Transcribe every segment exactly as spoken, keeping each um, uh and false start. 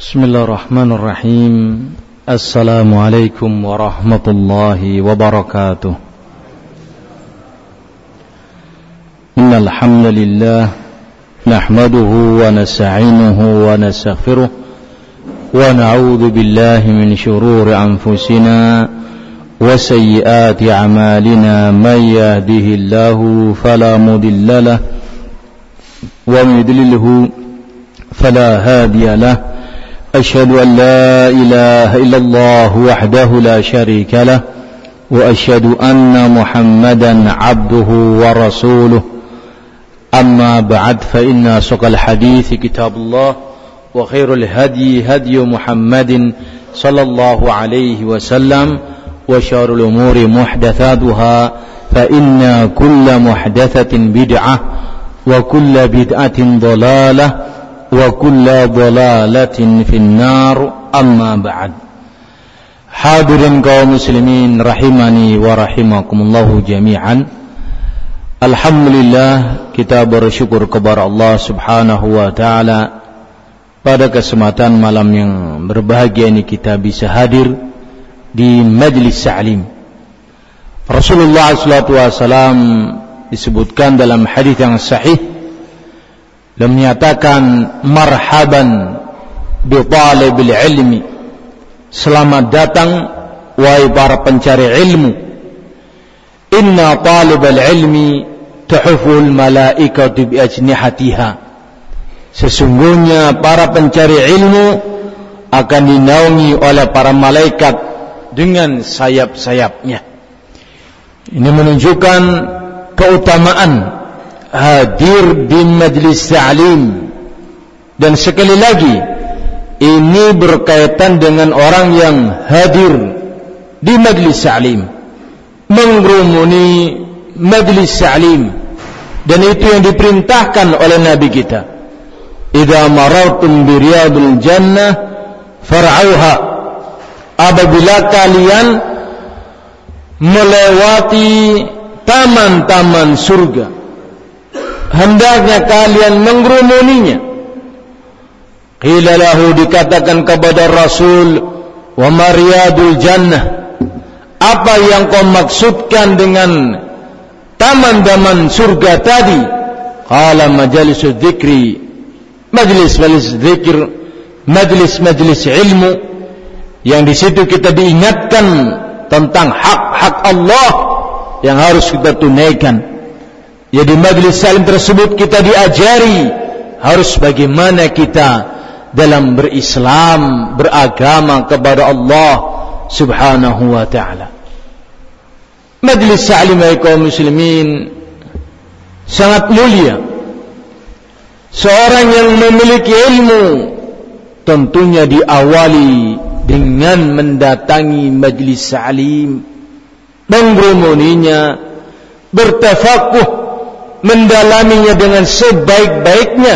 Bismillahirrahmanirrahim. Assalamualaikum warahmatullahi wabarakatuh. Innal hamdalillah nahmaduhu wa nasta'inuhu wa nastaghfiruh wa na'udzu billahi min shururi anfusina wa sayyiati a'malina may yahdihillahu fala mudilla lahu wa may yudlilhu fala hadiya lahu. أشهد أن لا إله إلا الله وحده لا شريك له وأشهد أن محمدا عبده ورسوله أما بعد فإن أصدق الحديث كتاب الله وخير الهدي هدي محمد صلى الله عليه وسلم وشر الأمور محدثاتها فإن كل محدثة بدعة وكل بدعة ضلالة wa kullu dhalalatin finnar, amma ba'd. Hadirin kaum muslimin rahimani wa rahimakumullahu jami'an. Alhamdulillah, kita bersyukur kepada Allah Subhanahu wa taala pada kesempatan malam yang berbahagia ini kita bisa hadir di majlis ta'lim. Rasulullah sallallahu alaihi wasallam disebutkan dalam hadis yang sahih, dan menyatakan marhaban bi talibil ilmi, selamat datang wahai para pencari ilmu. Inna talibal ilmi tuhuful malaikatu bi ajnihatiha, sesungguhnya para pencari ilmu akan dinaungi oleh para malaikat dengan sayap-sayapnya. Ini menunjukkan keutamaan hadir di majlis ta'lim. Dan sekali lagi, ini berkaitan dengan orang yang hadir di majlis ta'lim, mengerumuni majlis ta'lim. Dan itu yang diperintahkan oleh Nabi kita, idza marartum bi riyadil jannah far'auha, apabila kalian melewati taman-taman surga, hendaknya kalian mengerumuninya. Qila lahu, dikatakan kepada Rasul, wa mariyadul jannah, apa yang kau maksudkan dengan taman-taman surga tadi? Qala majalisud dzikri, majlis-majlis zikir, majlis-majlis ilmu, yang di situ kita diingatkan tentang hak-hak Allah yang harus kita tunaikan. Ya, di majlis salim tersebut kita diajari harus bagaimana kita dalam berislam, beragama kepada Allah Subhanahu wa ta'ala. Majlis salim kaum muslimin sangat mulia. Seorang yang memiliki ilmu tentunya diawali dengan mendatangi majlis salim, mengerumuninya, bertafakuh, mendalaminya dengan sebaik-baiknya.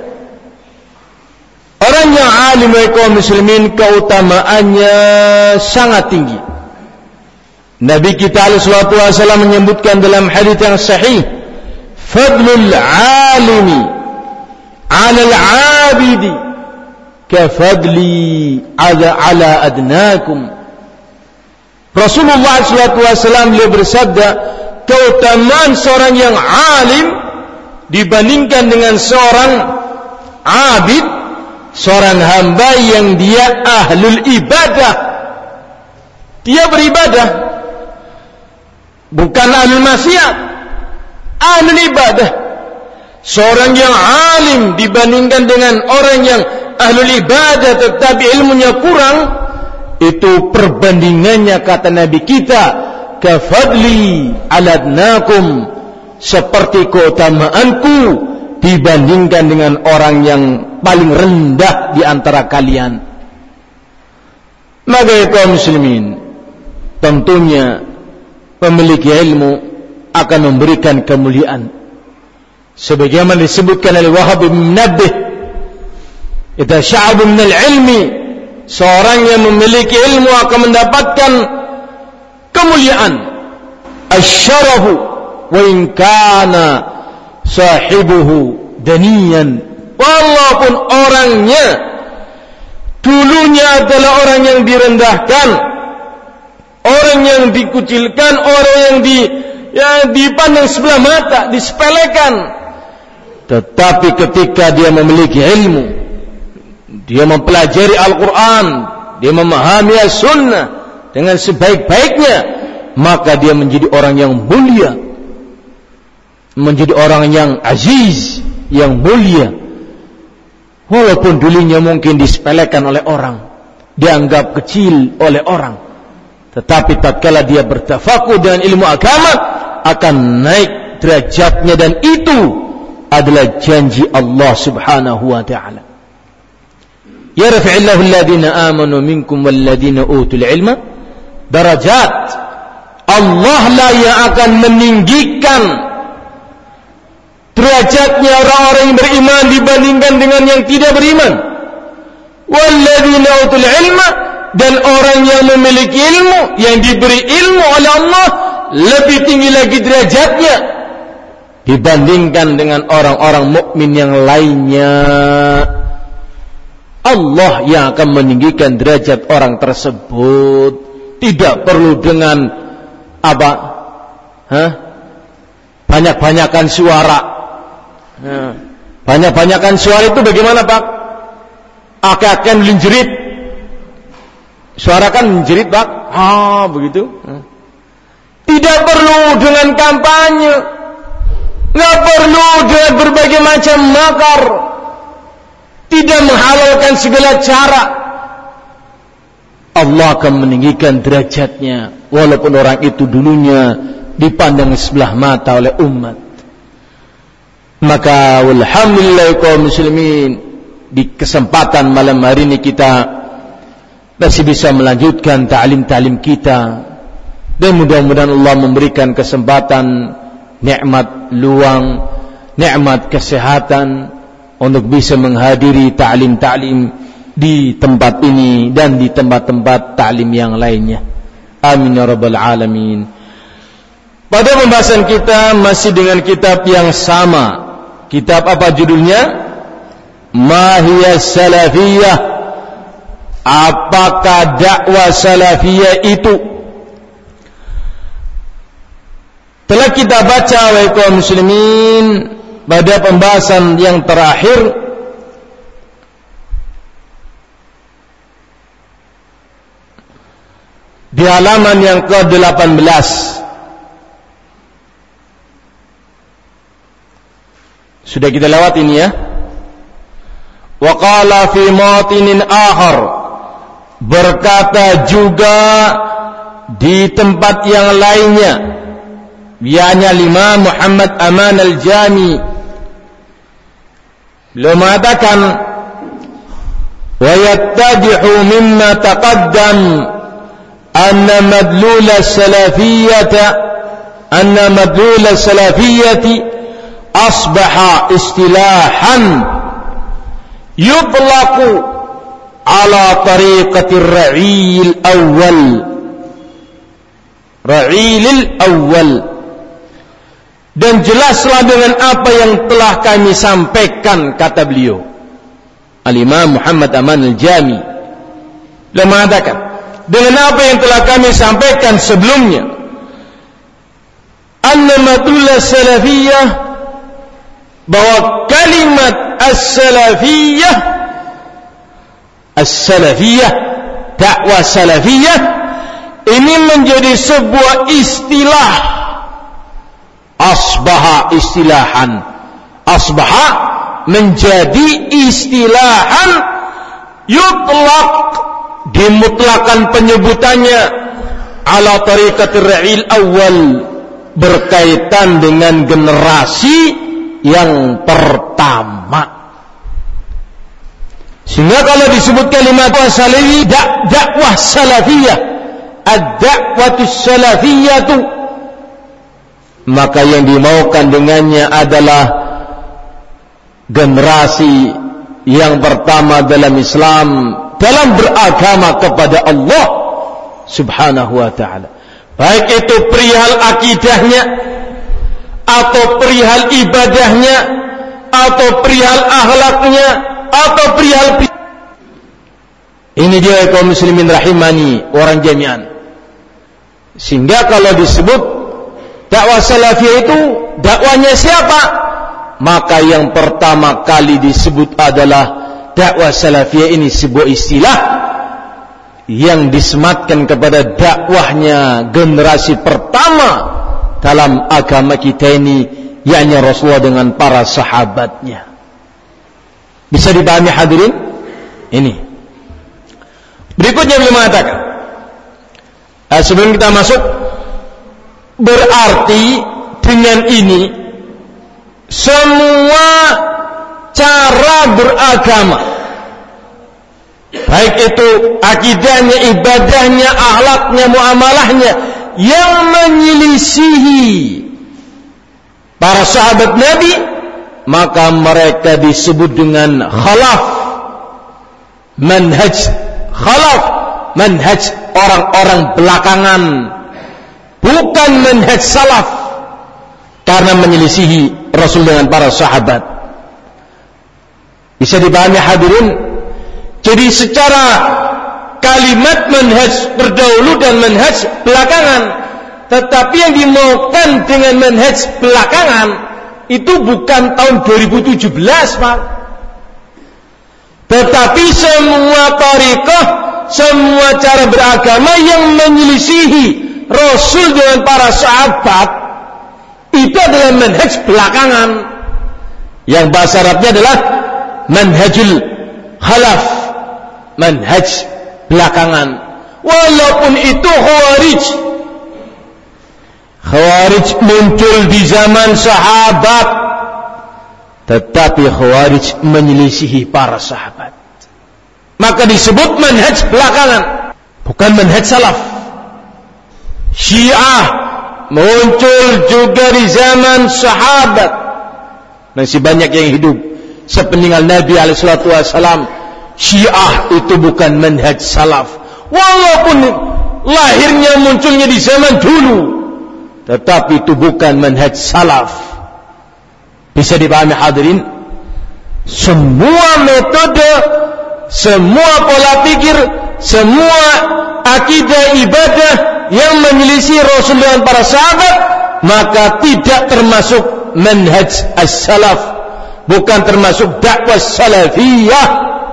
Orang yang alim kaum muslimin keutamaannya sangat tinggi. Nabi kita alaihi salatu wasallam menyebutkan dalam hadis yang sahih, fadlul alimi 'ala al-'abidi ka fadli 'ala 'ala adnakum. Rasulullah sallallahu alaihi wasallam beliau bersabda, keutamaan seorang yang alim dibandingkan dengan seorang abid, seorang hamba yang dia ahlul ibadah. Dia beribadah, bukan ahlul maksiat, ahlul ibadah. Seorang yang alim dibandingkan dengan orang yang ahlul ibadah tetapi ilmunya kurang, itu perbandingannya kata Nabi kita, kafadli aladnakum, seperti keutamaanku dibandingkan dengan orang yang paling rendah di antara kalian. Maka kaum muslimin, tentunya memiliki ilmu akan memberikan kemuliaan. Sebagaimana disebutkan oleh Wahab bin Munabbih, idza sya'aba minal ilmi, seorang yang memiliki ilmu akan mendapatkan kemuliaan. Asyarahu wa in kana sahibuhu daniyan, walaupun orangnya dulunya adalah orang yang direndahkan, orang yang dikucilkan, orang yang di yang dipandang sebelah mata, disepelekan. Tetapi ketika dia memiliki ilmu, dia mempelajari Al-Quran, dia memahami As-Sunnah dengan sebaik-baiknya, maka dia menjadi orang yang mulia, menjadi orang yang aziz, yang mulia. Walaupun dulunya mungkin disepelekan oleh orang, dianggap kecil oleh orang, tetapi tatkala dia bertafakuh dengan ilmu agama, akan naik derajatnya, dan itu adalah janji Allah Subhanahu wa ta'ala. Yarfa'illahu alladhina amanu minkum walladhina utul ilma darajat. Allah lah yang akan meninggikan derajatnya orang-orang yang beriman dibandingkan dengan yang tidak beriman. Walladzina utul ilma, dan orang yang memiliki ilmu, yang diberi ilmu oleh Allah, lebih tinggi lagi derajatnya dibandingkan dengan orang-orang mukmin yang lainnya. Allah yang akan meninggikan derajat orang tersebut, tidak perlu dengan apa? Hah? Banyak-banyakan suara. Banyak-banyakan suara itu bagaimana, Pak? Akak-akan menjerit. Suara kan menjerit, Pak. Ah, begitu. Tidak perlu dengan kampanye, nggak perlu dengan berbagai macam makar, tidak menghalalkan segala cara. Allah akan meninggikan derajatnya, walaupun orang itu dulunya dipandang sebelah mata oleh umat. Maka alhamdulillah kaum muslimin, di kesempatan malam hari ini kita masih bisa melanjutkan ta'lim-ta'lim kita, dan mudah-mudahan Allah memberikan kesempatan, nikmat luang, nikmat kesehatan untuk bisa menghadiri ta'lim-ta'lim di tempat ini dan di tempat-tempat ta'lim yang lainnya. Amin ya rabbal alamin. Pada pembahasan kita masih dengan kitab yang sama. Kitab apa judulnya? Mahiyas Salafiyah. Apakah dakwah salafiyah itu? Telah kita baca wahai kaum muslimin pada pembahasan yang terakhir di halaman yang ke delapan belas. Sudah kita lewat ini ya. Wa qala fi matinin akhar, berkata juga di tempat yang lainnya, yakni Imam Muhammad Aman Al-Jami, beliau mengatakan, wa yattadihu mimma taqaddam anna madlul as-salafiyyah anna madlul as-salafiyyah asbaha istilahan yutlaqu ala tariqatir ra'il awal ra'ilil awal. Dan jelaslah dengan apa yang telah kami sampaikan, kata beliau Al-Imam Muhammad Aman Al-Jami, beliau mengatakan dengan apa yang telah kami sampaikan sebelumnya, anna madlul salafiyah, bahwa kalimat as-salafiyah, as-salafiyah, dakwah salafiyah ini menjadi sebuah istilah. Asbaha istilahan, asbaha menjadi istilahan, yutlaq dimutlakan penyebutannya, ala tariqatir ra'il awal, berkaitan dengan generasi yang pertama. Sehingga kalau disebut kalimat salafi, dakwah salafiyah, ad-da'watus salafiyatu, maka yang dimaukan dengannya adalah generasi yang pertama dalam Islam, dalam beragama kepada Allah Subhanahu wa ta'ala, baik itu perihal akidahnya, atau perihal ibadahnya, atau perihal akhlaknya, atau perihal Ini dia kaum muslimin rahimani orang jami'an. Sehingga kalau disebut dakwah salafiyah itu dakwanya siapa? Maka yang pertama kali disebut adalah dakwah salafiyah ini sebuah istilah yang disematkan kepada dakwahnya generasi pertama dalam agama kita ini, yakni Rasulullah dengan para sahabatnya. Bisa dipahami hadirin? Ini. Berikutnya beliau mengatakan, eh, sebelum kita masuk, berarti dengan ini semua cara beragama, baik itu akidahnya, ibadahnya, akhlaknya, muamalahnya, yang menyelisihi para sahabat Nabi, maka mereka disebut dengan khalaf manhaj. Khalaf manhaj orang-orang belakangan, bukan manhaj salaf, karena menyelisihi Rasul dengan para sahabat. Bisa dipahami hadirin? Jadi secara kalimat manhaj terdahulu dan manhaj belakangan, tetapi yang dimaukan dengan manhaj belakangan itu bukan tahun dua ribu tujuh belas, Pak. Tetapi semua tariqah, semua cara beragama yang menyelisihi Rasul dengan para sahabat, itu adalah manhaj belakangan. Yang bahasa Arabnya adalah manhajul khalaf, manhaj belakangan. Walaupun itu khawarij, khawarij muncul di zaman sahabat, tetapi khawarij menyelisihi para sahabat, maka disebut manhaj belakangan, bukan manhaj salaf. Syiah muncul juga di zaman sahabat, masih banyak yang hidup sepeninggal Nabi alaihi salatu wasallam. Syiah itu bukan manhaj salaf, walaupun lahirnya munculnya di zaman dulu, tetapi itu bukan manhaj salaf. Bisa dipahami hadirin? Semua metode, semua pola pikir, semua akidah ibadah yang menyelisih Rasul dan para sahabat, maka tidak termasuk manhaj as-salaf, bukan termasuk dakwah salafiyah.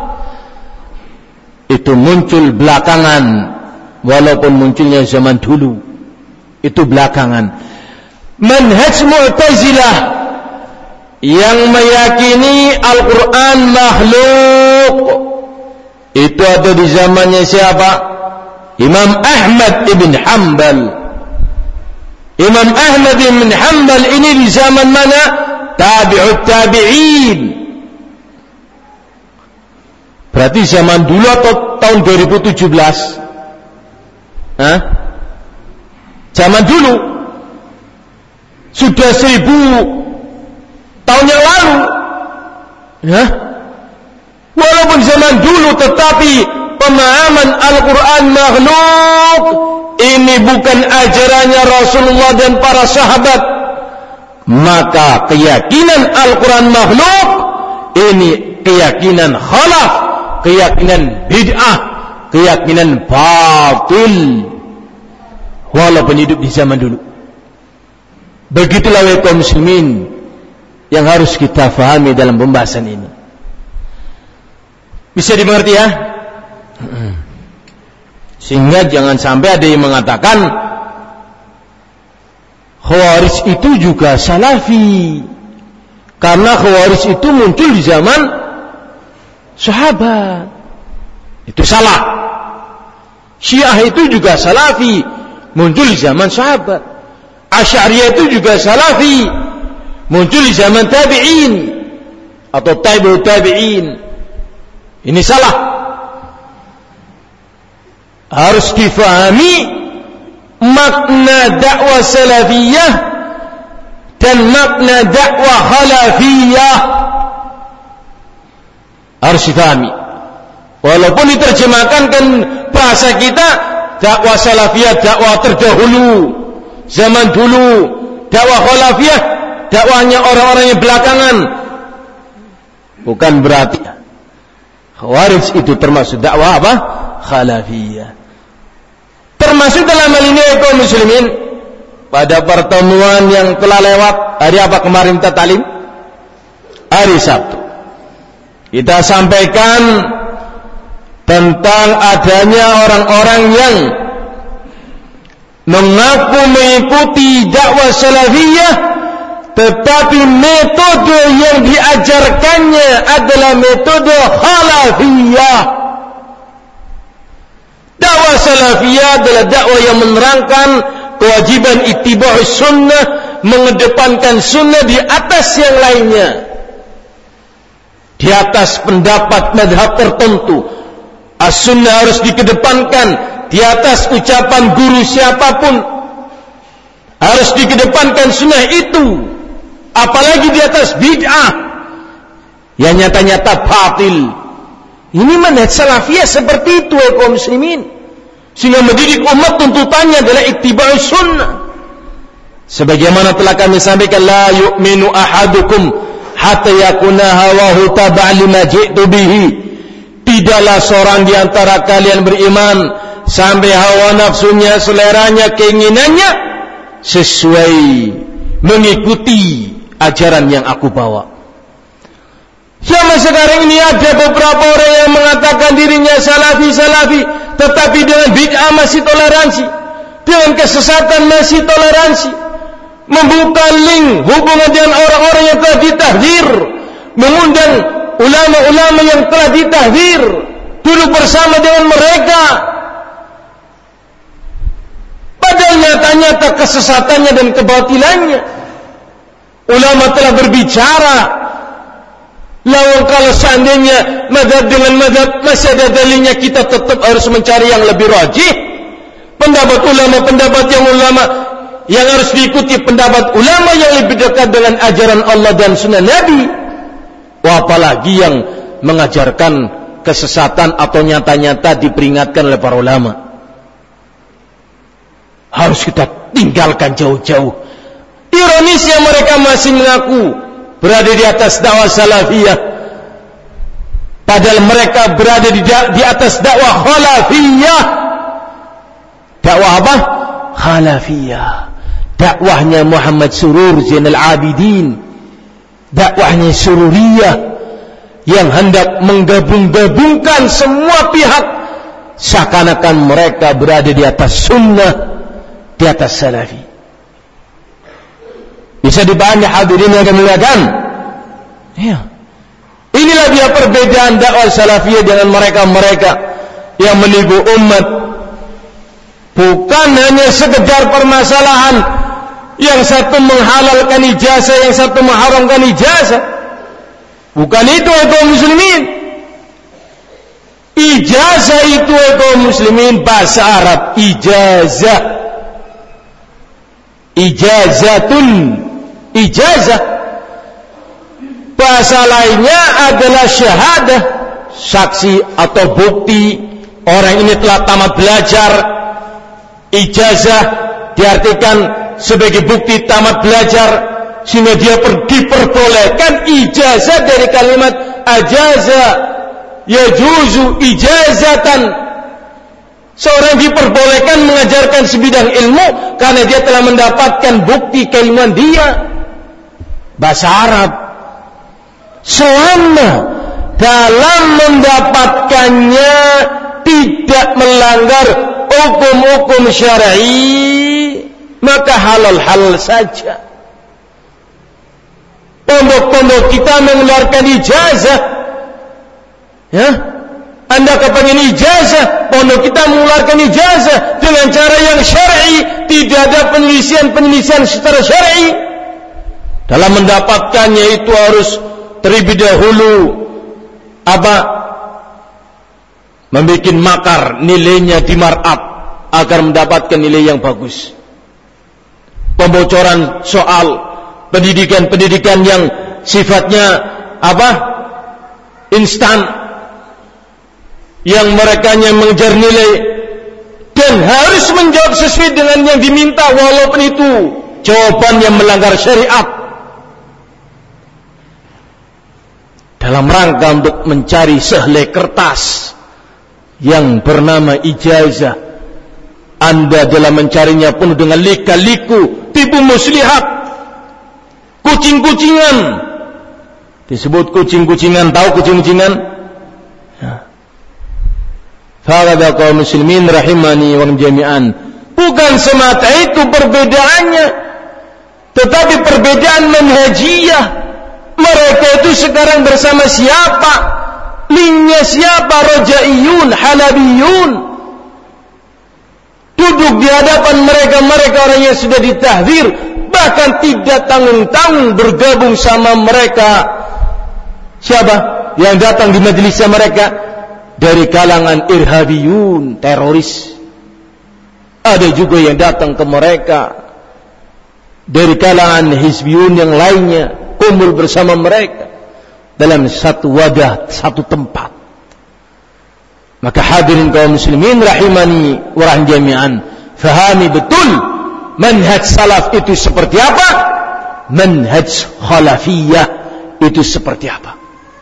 Itu muncul belakangan, walaupun munculnya zaman dulu, itu belakangan. Manhaj Mu'tazilah yang meyakini Al-Quran makhluk, itu ada di zamannya siapa? Imam Ahmad ibn Hanbal. Imam Ahmad ibn Hanbal ini di zaman mana? Tabi'ut tabi'in. Berarti zaman dulu atau tahun dua ribu tujuh belas? Hah? Zaman dulu. Sudah seribu tahun yang lalu, ya. Walaupun zaman dulu, tetapi pemahaman Al-Quran makhluk ini bukan ajarannya Rasulullah dan para sahabat. Maka keyakinan Al-Quran makhluk ini keyakinan khalaf, keyakinan bid'ah, keyakinan batil, walaupun hidup di zaman dulu. Begitulah kaum muslimin yang harus kita fahami dalam pembahasan ini. Bisa dimengerti ya? Sehingga jangan sampai ada yang mengatakan Khawarij itu juga salafi, karena Khawarij itu muncul di zaman sahabat. Itu salah. Syiah itu juga salafi, muncul di zaman sahabat. Asy'ariyah itu juga salafi, muncul di zaman tabi'in atau tabi'ut tabi'in. Ini salah. Harus difahami makna dakwah salafiyah dan makna dakwah khalafiyah. Harus difahami. Walaupun diterjemahkan kan bahasa kita, dakwah salafiyah dakwah terdahulu, zaman dulu. Dakwah khalafiyah dakwahnya orang-orang yang belakangan. Bukan berarti Khawarij itu termasuk dakwah apa? khalafiyah. Termasuk dalam hal ini kaum muslimin, pada pertemuan yang telah lewat, hari apa kemarin kita talim? Hari Sabtu. Kita sampaikan tentang adanya orang-orang yang mengaku mengikuti dakwah salafiyah, tetapi metode yang diajarkannya adalah metode khalafiyah. Dakwah salafiyah adalah dakwah yang menerangkan kewajiban ittiba' sunnah, mengedepankan sunnah di atas yang lainnya, di atas pendapat madhab tertentu. As-sunnah harus dikedepankan di atas ucapan guru siapapun, harus dikedepankan sunnah itu, apalagi di atas bid'ah yang nyata-nyata batil. Ini manhaj salafiyah seperti itu ya kaum muslimin, sehingga mendidik umat tuntutannya adalah ittiba'us sunnah. Sebagaimana telah kami sampaikan, la yu'minu ahadukum hatta yakuna hawahu taba'an lima ji'tu bihi. Tidaklah seorang di antara kalian beriman sampai hawa nafsunya, seleranya, keinginannya sesuai mengikuti ajaran yang aku bawa. Sama sekarang ini ada beberapa orang yang mengatakan dirinya salafi-salafi, tetapi dengan bid'ah masih toleransi, dengan kesesatan masih toleransi, membuka link hubungan dengan orang-orang yang telah ditahdzir, mengundang ulama-ulama yang telah ditahdzir, duduk bersama dengan mereka, padahal nyata-nyata kesesatannya dan kebatilannya. Ulama telah berbicara, lawan kalau seandainya madhab dengan madhab masih ada dalilnya, kita tetap harus mencari yang lebih rajih. Pendapat ulama, pendapat yang ulama yang harus diikuti, pendapat ulama yang lebih dekat dengan ajaran Allah dan sunnah Nabi. Wah, apalagi yang mengajarkan kesesatan atau nyata-nyata diperingatkan oleh para ulama, harus kita tinggalkan jauh-jauh. Ironisnya mereka masih mengaku berada di atas dakwah salafiyah, padahal mereka berada di, di atas dakwah khalafiyah. Dakwah apa? Khalafiyah. Dakwahnya Muhammad Surur Zainal Abidin, dakwahnya Sururiyah yang hendak menggabung-gabungkan semua pihak, seakan-akan mereka berada di atas sunnah, di atas salafi. Bisa dipahami hadirin yang kami muliakan? Ya. Inilah dia perbedaan dakwah salafiyah dengan mereka-mereka yang menipu umat. Bukan hanya sekedar permasalahan yang satu menghalalkan ijazah, yang satu mengharamkan ijazah. Bukan itu kaum muslimin. Ijazah itu kaum muslimin bahasa Arab ijazah. Ijazatun, ijazah. Bahasa lainnya adalah syahadah, saksi atau bukti orang ini telah tamat belajar. Ijazah diartikan sebagai bukti tamat belajar, sehingga dia diperbolehkan. Ijazah dari kalimat ajaza yajuzu ijazatan, seorang diperbolehkan mengajarkan sebidang ilmu karena dia telah mendapatkan bukti keilmuan dia. Bahasa Arab selama dalam mendapatkannya tidak melanggar hukum-hukum syar'i, maka halal-halal saja. Pondok-pondok kita mengeluarkan ijazah, ya, Anda kepengen ijazah, pondok kita mengeluarkan ijazah dengan cara yang syar'i, tidak ada penyelisihan-penyelisihan secara syar'i. Dalam mendapatkannya itu harus terlebih dahulu apa? Membuat makar, nilainya di markup agar mendapatkan nilai yang bagus. Pembocoran soal, pendidikan-pendidikan yang sifatnya apa? Instan, yang merekanya mengejar nilai dan harus menjawab sesuai dengan yang diminta, walaupun itu jawaban yang melanggar syariat, dalam rangka untuk mencari sehelai kertas yang bernama ijazah. Anda dalam mencarinya penuh dengan lika-liku, tipu muslihat, kucing-kucingan. Disebut kucing-kucingan, tahu kucing-kucingan? Ya. Faqad kaum muslimin rahimani wa jami'an. Bukan semata itu perbedaannya, tetapi perbedaan manhajiyah. Mereka itu sekarang bersama siapa? Linknya siapa? Rojaiyun, Halabiyun. Duduk di hadapan mereka, mereka orang yang sudah ditahdzir, bahkan tidak tanggung-tanggung bergabung sama mereka. Siapa yang datang di majelisnya mereka? Dari kalangan irhabiyun, teroris. Ada juga yang datang ke mereka dari kalangan hizbiyun yang lainnya, kumpul bersama mereka dalam satu wadah, satu tempat. Maka hadirin kaum muslimin rahimani wa rahim jami'an, fahami betul manhaj salaf itu seperti apa, manhaj khalafiyah itu seperti apa.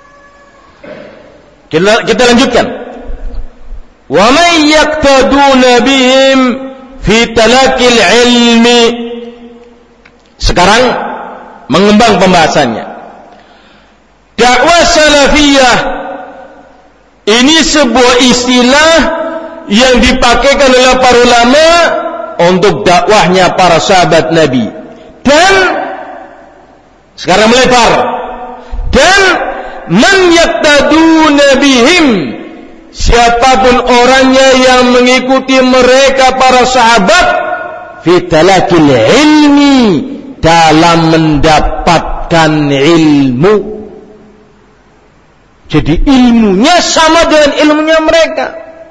Kita, kita lanjutkan. Wa man yaqtaduna bihim fi talaqil ilmi. Sekarang mengembang pembahasannya. Dakwah salafiyah ini sebuah istilah yang dipakaikan oleh para ulama untuk dakwahnya para sahabat Nabi. Dan sekarang melebar. Dan man yaqtaduna bihim, siapapun orangnya yang mengikuti mereka para sahabat fi talaqil ilmi, dalam mendapatkan ilmu. Jadi ilmunya sama dengan ilmunya mereka,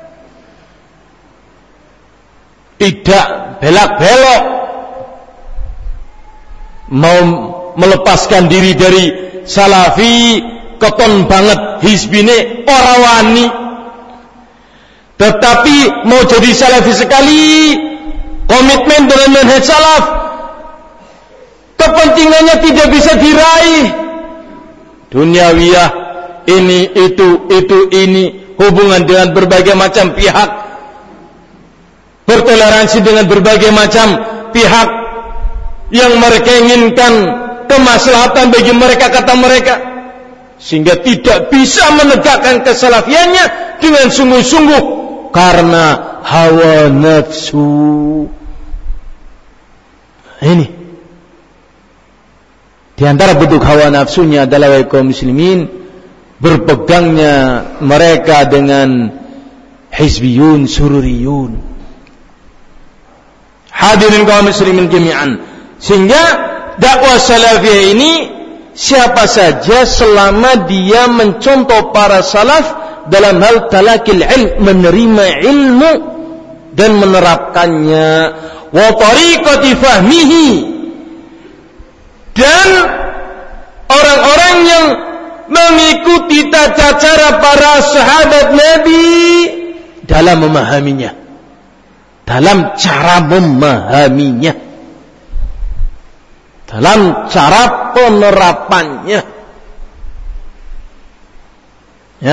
tidak belak-belok, mau melepaskan diri dari salafi, keton banget hizbine ora wani. Tetapi mau jadi salafi sekali, komitmen dengan manhaj salaf, kepentingannya tidak bisa diraih. Duniawiyah, ini, itu, itu, ini, hubungan dengan berbagai macam pihak, bertoleransi dengan berbagai macam pihak yang mereka inginkan kemaslahatan bagi mereka, kata mereka, sehingga tidak bisa menegakkan kesalafiannya dengan sungguh-sungguh karena hawa nafsu. Ini di antara bentuk hawa nafsunya adalah kaum muslimin berpegangnya mereka dengan hizbiyun, sururiyun. Hadirin kaum muslimin jami'an, sehingga dakwah salafiyah ini siapa saja selama dia mencontoh para salaf dalam hal talaqil ilm, menerima ilmu dan menerapkannya, wa tariqati fahmihi, dan orang-orang yang mengikuti tata cara para sahabat Nabi dalam memahaminya, dalam cara memahaminya, dalam cara penerapannya. Ya.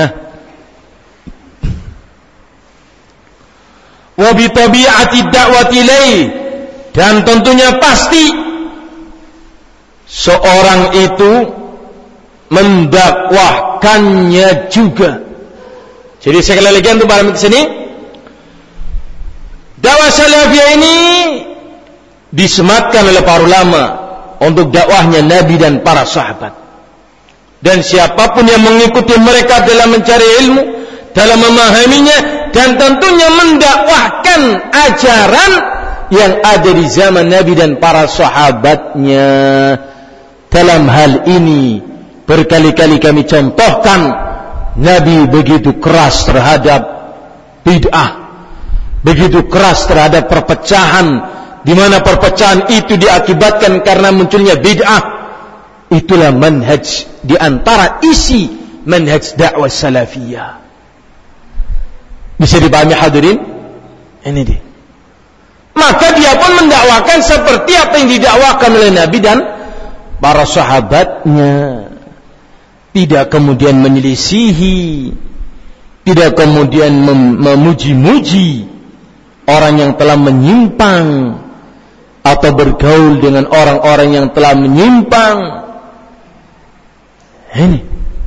Wa bi tabi'ati da'wati ilaih, dan tentunya pasti seorang itu mendakwahkannya juga. Jadi sekali lagi untuk paham di sini, dakwah salafiyah ini disematkan oleh para ulama untuk dakwahnya Nabi dan para sahabat. Dan siapapun yang mengikuti mereka dalam mencari ilmu, dalam memahaminya, dan tentunya mendakwahkan ajaran yang ada di zaman Nabi dan para sahabatnya. Dalam hal ini berkali-kali kami contohkan, Nabi begitu keras terhadap bid'ah, begitu keras terhadap perpecahan, di mana perpecahan itu diakibatkan karena munculnya bid'ah. Itulah manhaj, di antara isi manhaj dakwah salafiyah. Bisa dipahami hadirin? Ini dia. Maka dia pun mendakwakan seperti apa yang didakwakan oleh Nabi dan para sahabatnya. Tidak kemudian menyelisihi, tidak kemudian mem- memuji-muji orang yang telah menyimpang atau bergaul dengan orang-orang yang telah menyimpang. Ini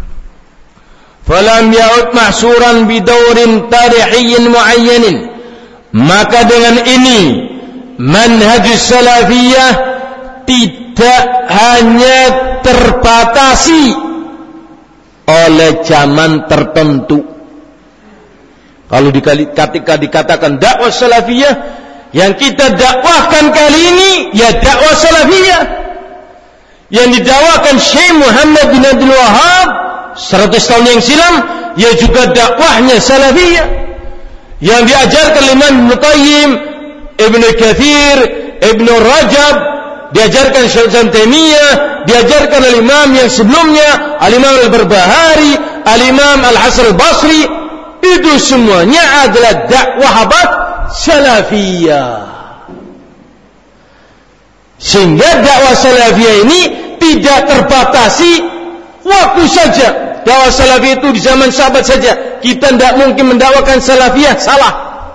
falam ya'ud mahsuran bidaurin tarihiyyin muayyanin, maka dengan ini manhajus salafiyah tidak hanya terbatasi oleh zaman tertentu. Kalau ketika dikatakan dakwah salafiyah, yang kita dakwahkan kali ini ya dakwah salafiyah yang didakwakan Syekh Muhammad bin Abdul Wahhab seratus tahun yang silam, ya juga dakwahnya salafiyah yang diajarkan Imam Ibnu Qayyim, Ibnu Katsir, Ibnu Rajab, diajarkan Syekh Taimiyah, diajarkan al-Imam yang sebelumnya, al-Imam Al-Barbahari, al-Imam Al-Hasan Al-Basri. Itu semuanya adalah dakwah apa? Salafiyah. Sehingga dakwah salafiyah ini tidak terbatasi waktu saja. Dakwah salafiyah itu di zaman sahabat saja. Kita tidak mungkin mendakwakan salafiyah, salah.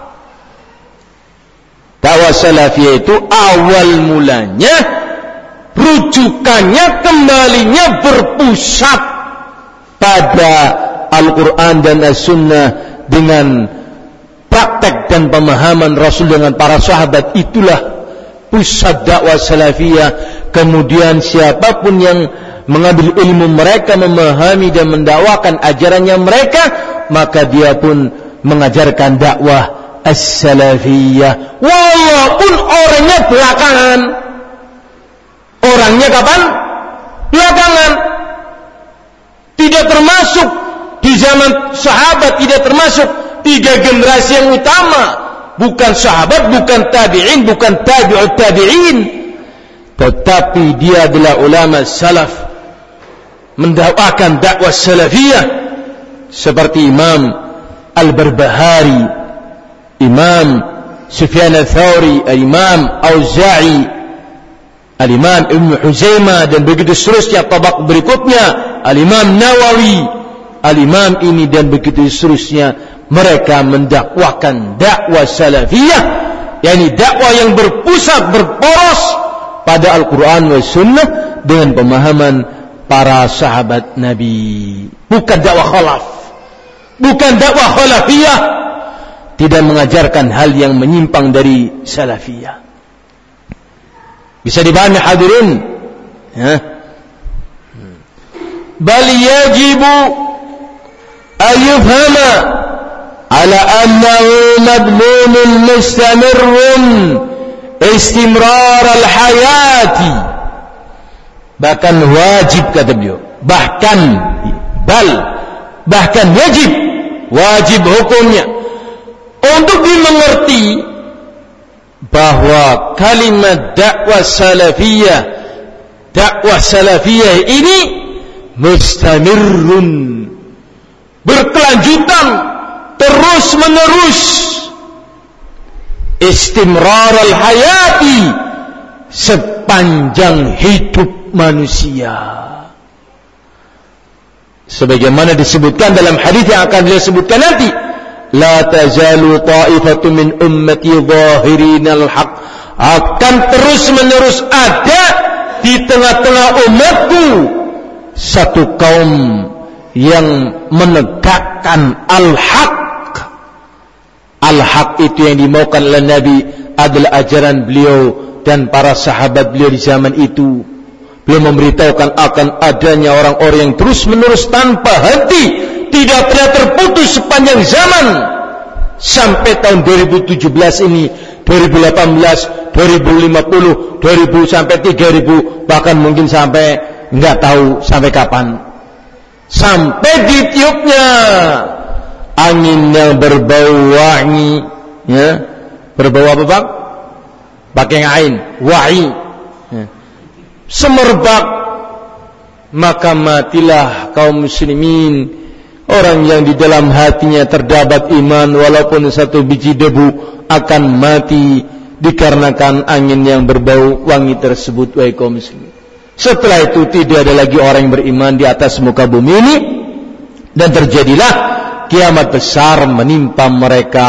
Dakwah salafiyah itu awal mulanya, rujukannya, kembalinya berpusat pada Al-Quran dan As-Sunnah dengan praktek dan pemahaman Rasul dengan para sahabat. Itulah pusat dakwah salafiyah. Kemudian siapapun yang mengambil ilmu mereka, memahami dan mendakwakan ajarannya mereka, maka dia pun mengajarkan dakwah as-salafiyah. Walaupun orangnya belakangan. Orangnya kapan? Belakangan. Tidak termasuk di zaman sahabat, tidak termasuk tiga generasi yang utama. Bukan sahabat, bukan tabi'in, bukan tabi'ut tabi'in. Tetapi dia adalah ulama salaf, mendakwakan dakwah salafiyah. Seperti Imam Al-Barbahari, Imam Sufyan Ats-Tsauri, Imam Auza'i, Al-Imam Ibnu Huzaimah, dan begitu seterusnya tabaq berikutnya, Al-Imam Nawawi, Al-Imam ini dan begitu seterusnya. Mereka mendakwakan dakwah salafiyah, yakni dakwah yang berpusat, berporos pada Al-Quran wa Sunnah dengan pemahaman para sahabat Nabi. Bukan dakwah khalaf, bukan dakwah khalafiyah, tidak mengajarkan hal yang menyimpang dari salafiyah. Bisa dipahami hadirin? Ya. Bal yajibu ayufhama ala annahu madmunun mustamirrun istimrar al-hayati. Bahkan wajib, kata beliau, bahkan bal bahkan wajib, wajib hukumnya untuk dimengerti bahwa kalimat dakwah salafiyah, dakwah salafiyah ini mustamirrun, berkelanjutan, terus menerus, istimrar al-hayati, sepanjang hidup manusia. Sebagaimana disebutkan dalam hadis yang akan saya sebutkan nanti, la tazalu ta'ifatu min ummati zahirina al-haq, akan terus menerus ada di tengah-tengah umatku satu kaum yang menegakkan al-haq. Al-haq itu yang dimaukan oleh Nabi adalah ajaran beliau dan para sahabat beliau di zaman itu. Beliau memberitahukan akan adanya orang-orang yang terus menerus tanpa henti, tidak pernah terputus sepanjang zaman sampai tahun dua ribu tujuh belas ini, dua ribu delapan belas, dua ribu lima puluh, dua ribu sampai tiga ribu, bahkan mungkin sampai enggak tahu sampai kapan. Sampai ditiupnya angin yang berbau wangi, ya, berbau apa bang? Pakai ngain, wa'i, ya. Semerbak, maka matilah kaum muslimin, orang yang di dalam hatinya terdapat iman, walaupun satu biji debu akan mati dikarenakan angin yang berbau wangi tersebut, wahai kaum muslimin. Setelah itu tidak ada lagi orang yang beriman di atas muka bumi ini, dan terjadilah kiamat besar menimpa mereka.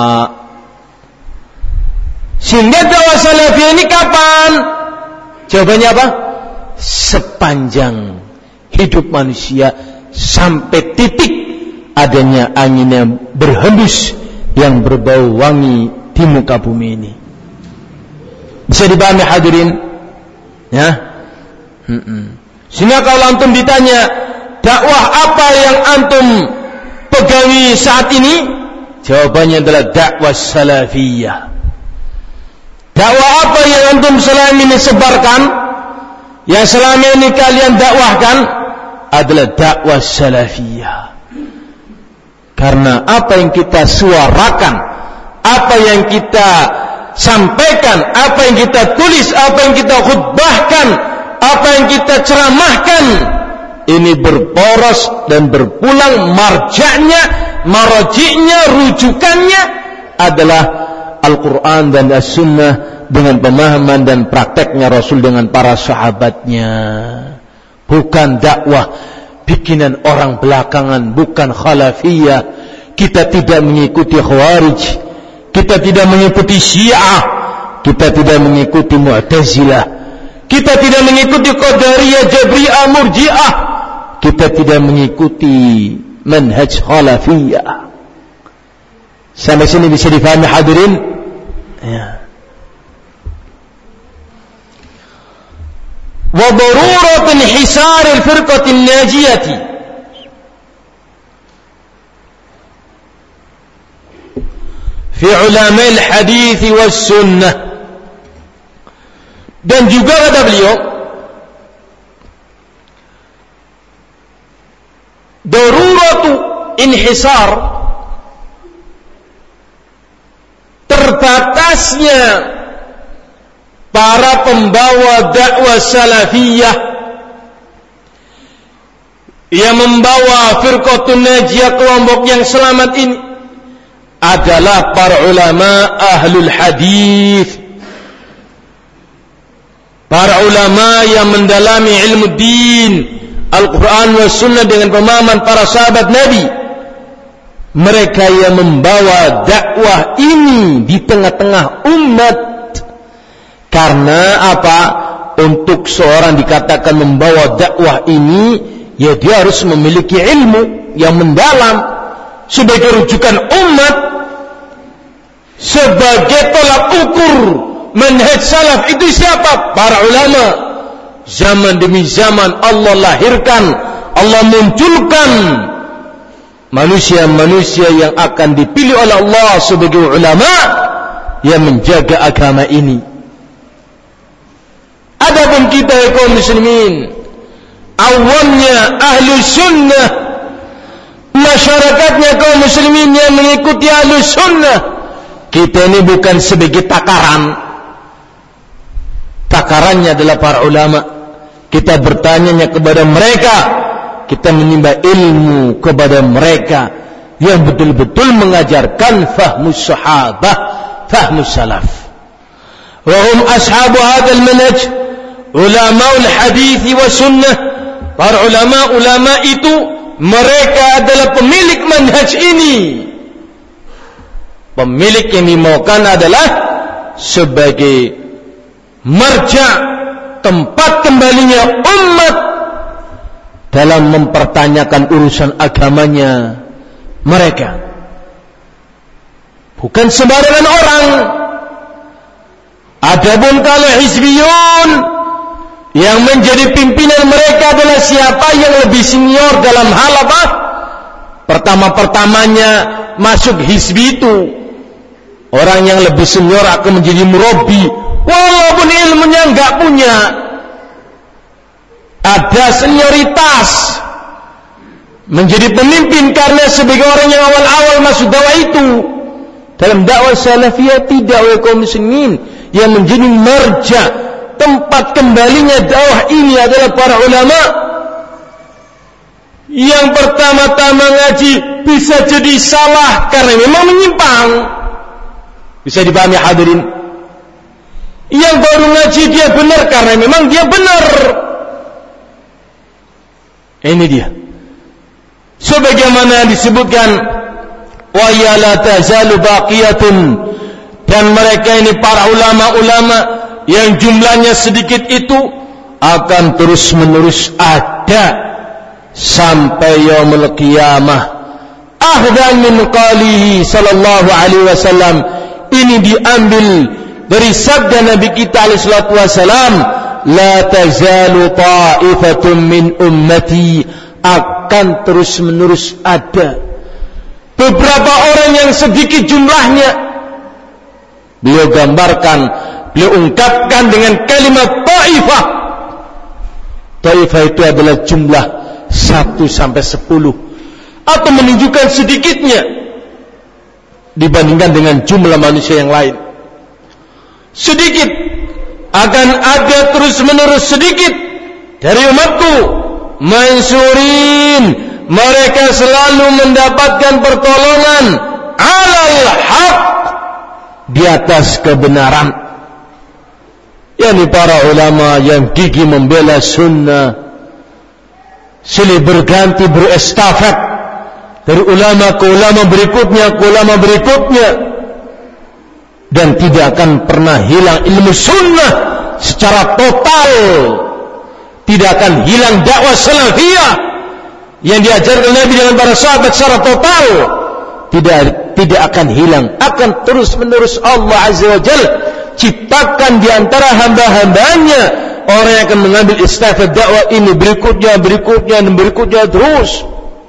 Sehingga dakwah salafiyah ini kapan? Jawabannya apa? Sepanjang hidup manusia sampai titik adanya angin yang berhembus yang berbau wangi di muka bumi ini. Bisa dipahami hadirin? Ya. Mm-mm. Sehingga kalau antum ditanya, dakwah apa yang antum pegangi saat ini? Jawabannya adalah dakwah salafiyah. Dakwah apa yang antum selama ini sebarkan, yang selama ini kalian dakwahkan, adalah dakwah salafiyah. Karena apa yang kita suarakan, apa yang kita sampaikan, apa yang kita tulis, apa yang kita khutbahkan, apa yang kita ceramahkan, ini berporos dan berpulang marja'nya, marji'nya, rujukannya adalah Al-Quran dan As-Sunnah dengan pemahaman dan prakteknya Rasul dengan para sahabatnya. Bukan dakwah bikinan orang belakangan, bukan khalafiyah. Kita tidak mengikuti Khawarij, kita tidak mengikuti Syiah, kita tidak mengikuti Mu'tazilah, kita tidak mengikuti Qadariyah, Jabriyah, Murji'ah, kita tidak mengikuti manhaj khalafiyah. Sampai sini bisa difahami hadirin? Ya. Wa darurat inhisar al-firqah an-najiyah fi ulama al-hadith was sunnah. Dan juga kata beliau, daruratu inhisar, terbatasnya para pembawa dakwah salafiyah yang membawa firqatun najiyah, kelompok yang selamat ini, adalah para ulama ahlul hadis, para ulama yang mendalami ilmu din, Al-Quran wa Sunnah dengan pemahaman para sahabat Nabi. Mereka yang membawa dakwah ini di tengah-tengah umat. Karena apa? Untuk seorang dikatakan membawa dakwah ini, ya dia harus memiliki ilmu yang mendalam sebagai rujukan umat, sebagai tolak ukur manhaj salaf itu siapa? Para ulama. Zaman demi zaman Allah lahirkan, Allah munculkan manusia-manusia yang akan dipilih oleh Allah sebagai ulama yang menjaga agama ini. Adapun kita kaum muslimin, awamnya ahlu sunnah, masyarakatnya kaum muslimin yang mengikuti ahlu sunnah, kita ini bukan sebagai takaran. Takarannya adalah para ulama. Kita bertanya kepada mereka, kita menimba ilmu kepada mereka yang betul-betul mengajarkan fahmus sahabah, fahmus salaf. Wa hum ashabu hadzal manhaj, ulamaul hadis wa sunnah. Para ulama-ulama itu, mereka adalah pemilik manhaj ini. Pemilik yang dimaukan adalah sebagai marja', tempat kembalinya umat dalam mempertanyakan urusan agamanya mereka. Bukan sembarangan orang. Adapun kalau hizbiyun, yang menjadi pimpinan mereka adalah siapa yang lebih senior dalam hal apa? Pertama-pertamanya masuk hizbi itu, orang yang lebih senior akan menjadi murabbi, walaupun ilmunya enggak punya. Ada senioritas menjadi pemimpin karena sebagai orang yang awal-awal masuk dakwah itu. Dalam dakwah salafiyah tidak, wa kaum muslimin, yang menjadi marja, tempat kembalinya dakwah ini adalah para ulama. Yang pertama-tama ngaji bisa jadi salah karena memang menyimpang. Bisa dipahami hadirin? Yang baru ngaji dia benar karena memang dia benar. Ini dia. sebagaimana disebutkan wa ya la tazalu baqiyatun, dan mereka ini para ulama-ulama yang jumlahnya sedikit itu akan terus menerus ada sampai yaumul qiyamah. Ahdan min qalihi sallallahu alaihi wasallam, ini diambil dari sabda Nabi kita alaihi salatu wasallam, la tazalu ta'ifatun min ummati, akan terus menerus ada beberapa orang yang sedikit jumlahnya. Beliau gambarkan, beliau ungkapkan dengan kalimat ta'ifah. Ta'ifah itu adalah jumlah satu sampai sepuluh, atau menunjukkan sedikitnya dibandingkan dengan jumlah manusia yang lain. Sedikit akan ada terus menerus sedikit dari umatku, mansurin, mereka selalu mendapatkan pertolongan, alal haq, di atas kebenaran. yakni para ulama yang gigih membela sunnah, silih berganti berestafet dari ulama ke ulama berikutnya ke ulama berikutnya, dan tidak akan pernah hilang ilmu sunnah secara total. Tidak akan hilang dakwah salafiyah yang diajarkan Nabi dengan para sahabat secara total. Tidak tidak akan hilang, akan terus menerus Allah Azza wa Jalla ciptakan di antara hamba-hambanya orang yang akan mengambil istafet dakwah ini berikutnya, berikutnya dan berikutnya terus.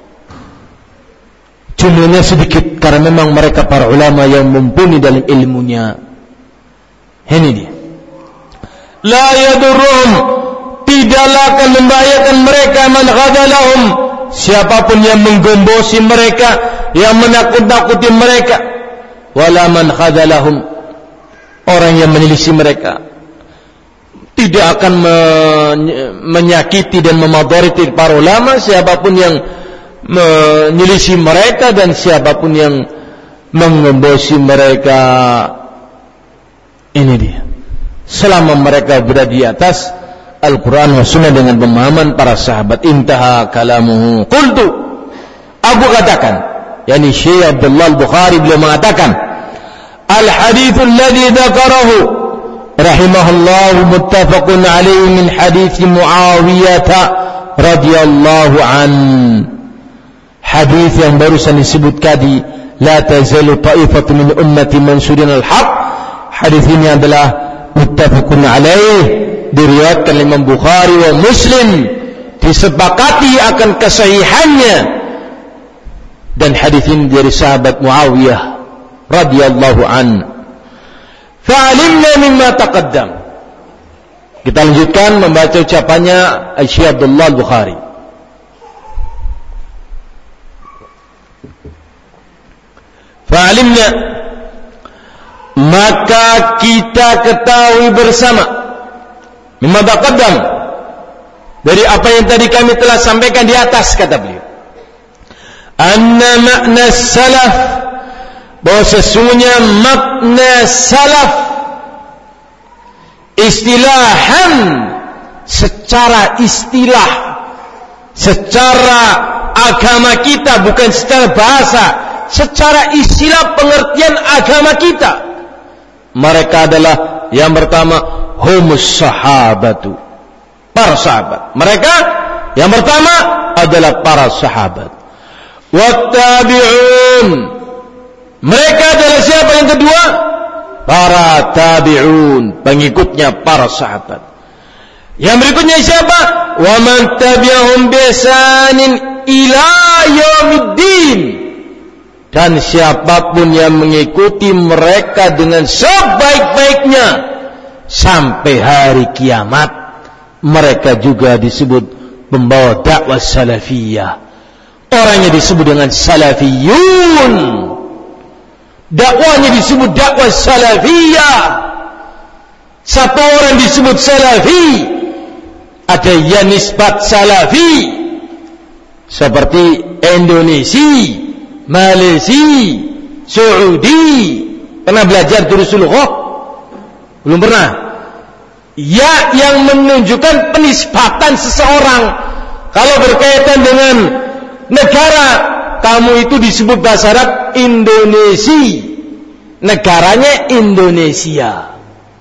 Jumlahnya sedikit karena memang mereka para ulama yang mumpuni dalam ilmunya. Ini dia. La yadurruhum, tidaklah akan membahayakan mereka man ghadalahum, siapapun yang menggombosi mereka, yang menakut-nakuti mereka, wala man khadalahum, orang yang menyelisih mereka, tidak akan menyakiti dan memadarati para ulama, siapapun yang menyelisih mereka dan siapapun yang menggombosi mereka. Ini dia, selama mereka berada di atas Al-Quran wa Sunnah dengan pemahaman para sahabat. Intaha kalamuhu. Qultu, aku katakan, yakni Syekh Abdullah Al-Bukhari beliau mengatakan, al-hadithu alladhi dzakarahu rahimahullah muttafaqun alaihi min hadits Muawiyah radhiyallahu an. Hadis yang barusan disebut tadi, la tazalu ta'ifatu min ummati mansurin al-haq. Hadis ini adalah muttafaqun alaihi, diriwayatkan Imam Bukhari wa Muslim, disepakati akan kesahihannya, dan hadis ini dari sahabat Muawiyah radhiyallahu an. Fa'alimna mimma taqaddam. Kita lanjutkan membaca ucapannya Syekh Abdullah Al-Bukhari. Fa'alimna, maka kita ketahui bersama, mimma taqaddam, dari apa yang tadi kami telah sampaikan di atas, kata beliau, anna makna salaf, bahwa sesungguhnya makna salaf istilahan, secara istilah, secara agama kita, bukan secara bahasa, secara istilah pengertian agama kita, mereka adalah yang pertama humus sahabatu, para sahabat. Mereka yang pertama adalah para sahabat. Wattabi'un, mereka adalah siapa yang kedua? Para tabi'un, pengikutnya para sahabat. Yang berikutnya siapa? Wa man tabi'ahum biihsanin ila yaumiddin, dan siapapun yang mengikuti mereka dengan sebaik-baiknya sampai hari kiamat, mereka juga disebut pembawa dakwah salafiyah. Orangnya disebut dengan salafiyun, dakwahnya disebut dakwah salafiyah. Satu orang disebut salafi, ada yang nisbat salafi seperti Indonesia, Malaysia, Saudi. Pernah belajar durusul lughah? Belum pernah. Ya, yang menunjukkan penisbatan seseorang. Kalau berkaitan dengan negara, kamu itu disebut bahasa Arab Indonesia. Negaranya Indonesia.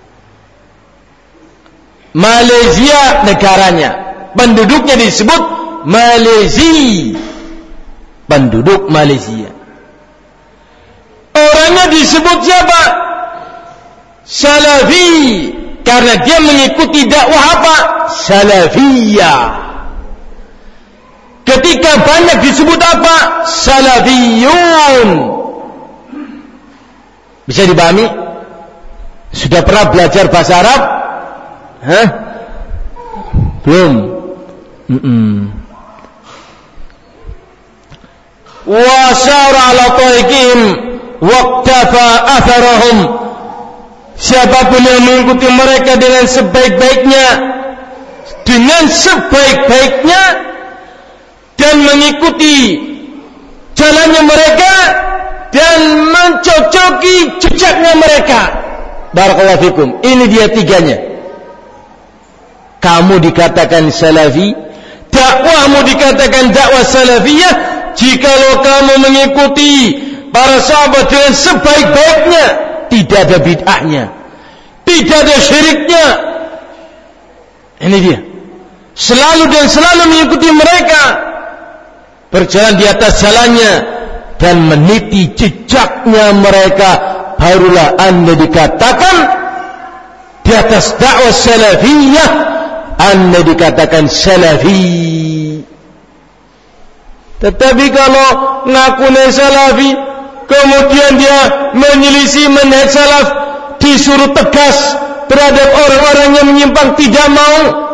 Malaysia negaranya, penduduknya disebut Malaysia. Penduduk Malaysia. Orangnya disebut siapa? Salafi, karena dia mengikuti dakwah apa? Salafiyah. Ketika banyak disebut apa? Salafiyun. Bisa dipahami? Sudah pernah belajar bahasa Arab? Hah? Belum. Mm-mm. Wa syara ala tariqihim waqtafa atharahum. Siapapun yang mengikuti mereka dengan sebaik-baiknya, dengan sebaik-baiknya, dan mengikuti jalannya mereka dan mencocoki jejaknya mereka. Barakallahu fikum. Ini dia tiganya. Kamu dikatakan salafi, dakwahmu dikatakan dakwah salafiyah jikalau kamu mengikuti para sahabat dengan sebaik-baiknya, tidak ada bid'ahnya, tidak ada syiriknya. Ini dia. Selalu dan selalu mengikuti mereka, berjalan di atas jalannya dan meniti jejaknya mereka, barulah Anda dikatakan di atas dakwah salafiyah, Anda dikatakan salafi. Tetapi kalau ngakunya salafi, kemudian dia menyelisih manhaj salaf, disuruh tegas terhadap orang-orang yang menyimpang, tidak mau.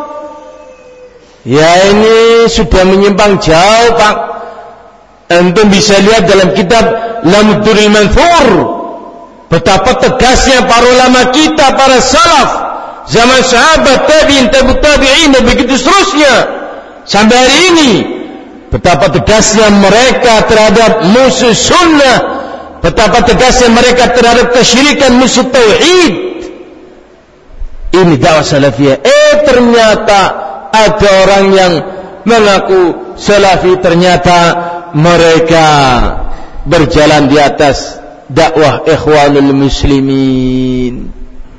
Ya, ini sudah menyimpang jauh, Pak. Antum bisa lihat dalam kitab Lamuduril Manthur, betapa tegasnya para ulama kita, para salaf, zaman sahabat, tabi'in, tabi'ut tabi'in, dan begitu seterusnya sampai hari ini. Betapa tegasnya mereka terhadap musuh sunnah, betapa tegasnya mereka terhadap kesyirikan, musuh tauhid. Ini dakwah salafiyah. Eh, ternyata ada orang yang mengaku salafi, ternyata mereka berjalan di atas dakwah ikhwanul muslimin,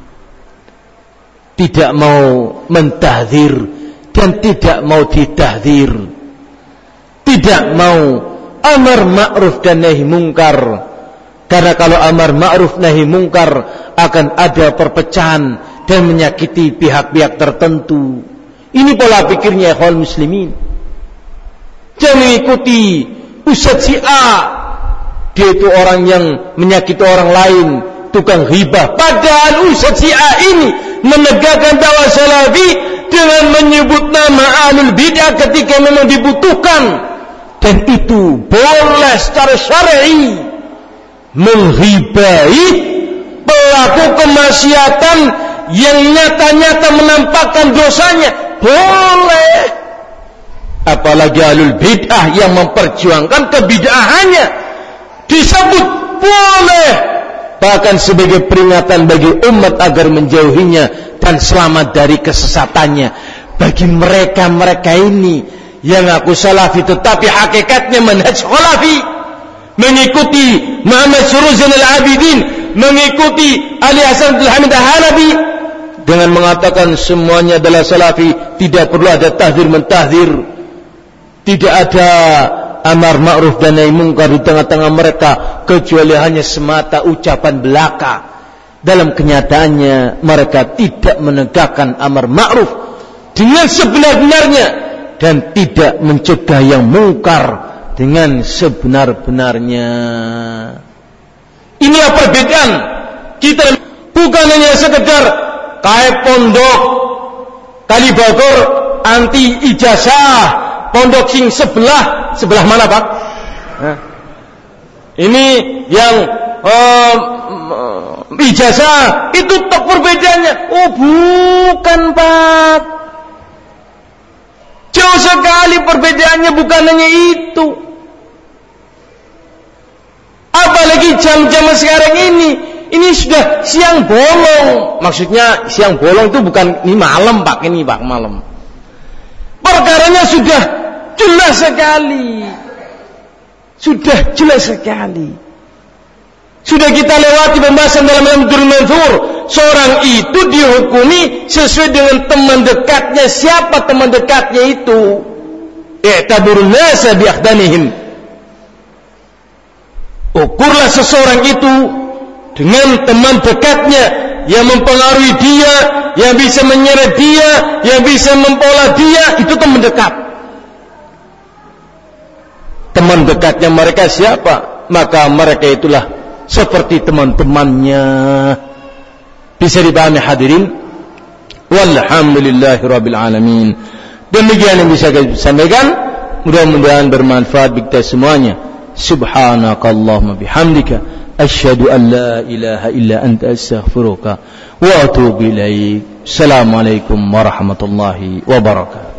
tidak mau mentahdzir dan tidak mau ditahdzir, tidak mau amar ma'ruf dan nahi mungkar. Karena kalau amar ma'ruf nahi mungkar akan ada perpecahan dan menyakiti pihak-pihak tertentu. Ini pola pikirnya ikhwan muslimin. Jangan mengikuti Ustaz si A, dia itu orang yang menyakiti orang lain, tukang ghibah. Padahal Ustaz si A ini menegakkan dakwah salafi dengan menyebut nama ahlul bid'ah ketika memang dibutuhkan. Dan itu boleh secara syar'i. Menghibai pelaku kemaksiatan yang nyata-nyata menampakkan dosanya, boleh. Apalagi ahlul bid'ah yang memperjuangkan kebid'ahannya disebut boleh, bahkan sebagai peringatan bagi umat agar menjauhinya dan selamat dari kesesatannya. Bagi mereka-mereka ini yang aku salafi tetapi hakikatnya manhaj khalafi, mengikuti Muhammad Syuruh Zainal Abidin, mengikuti Ali Hasan Abdul Hamid Halabi, dengan mengatakan semuanya adalah salafi, tidak perlu ada tahdzir mentahdzir, tidak ada amar ma'ruf dan nahi mungkar di tengah-tengah mereka, kecuali hanya semata ucapan belaka. Dalam kenyataannya mereka tidak menegakkan amar ma'ruf dengan sebenar-benarnya dan tidak mencegah yang mungkar dengan sebenar-benarnya. Ini perbedaan kita, bukan hanya sekedar kayak pondok Kalibagor anti ijazah, pondok sing sebelah, sebelah mana Pak? Nah, ini yang um, ijazah itu tak perbedaannya. Oh bukan Pak, jauh sekali perbedaannya, bukan hanya itu. Apalagi jam-jam sekarang ini, ini sudah siang bolong. Maksudnya siang bolong itu bukan ini malam Pak, ini Pak malam. Perkaranya sudah jelas sekali. Sudah jelas sekali. Sudah kita lewati pembahasan dalam Al-Durrul Mansur. Seorang itu dihukumi sesuai dengan teman dekatnya. Siapa teman dekatnya itu? I'taburun nasa biakhdanihim. Ukurlah seseorang itu dengan teman dekatnya yang mempengaruhi dia, yang bisa menyeret dia, yang bisa mempola dia. Itu teman dekat. Teman dekatnya mereka siapa? Maka mereka itulah seperti teman-temannya. Bisa dipahami hadirin? Walhamdulillahi rabbil alamin. Demikian yang bisa saya sampaikan. Mudah-mudahan bermanfaat bagi kita semuanya. Subhanakallahumma bihamdika asyhadu an la ilaha illa anta astaghfiruka wa atubu ilaik. Assalamualaikum warahmatullahi wabarakatuh.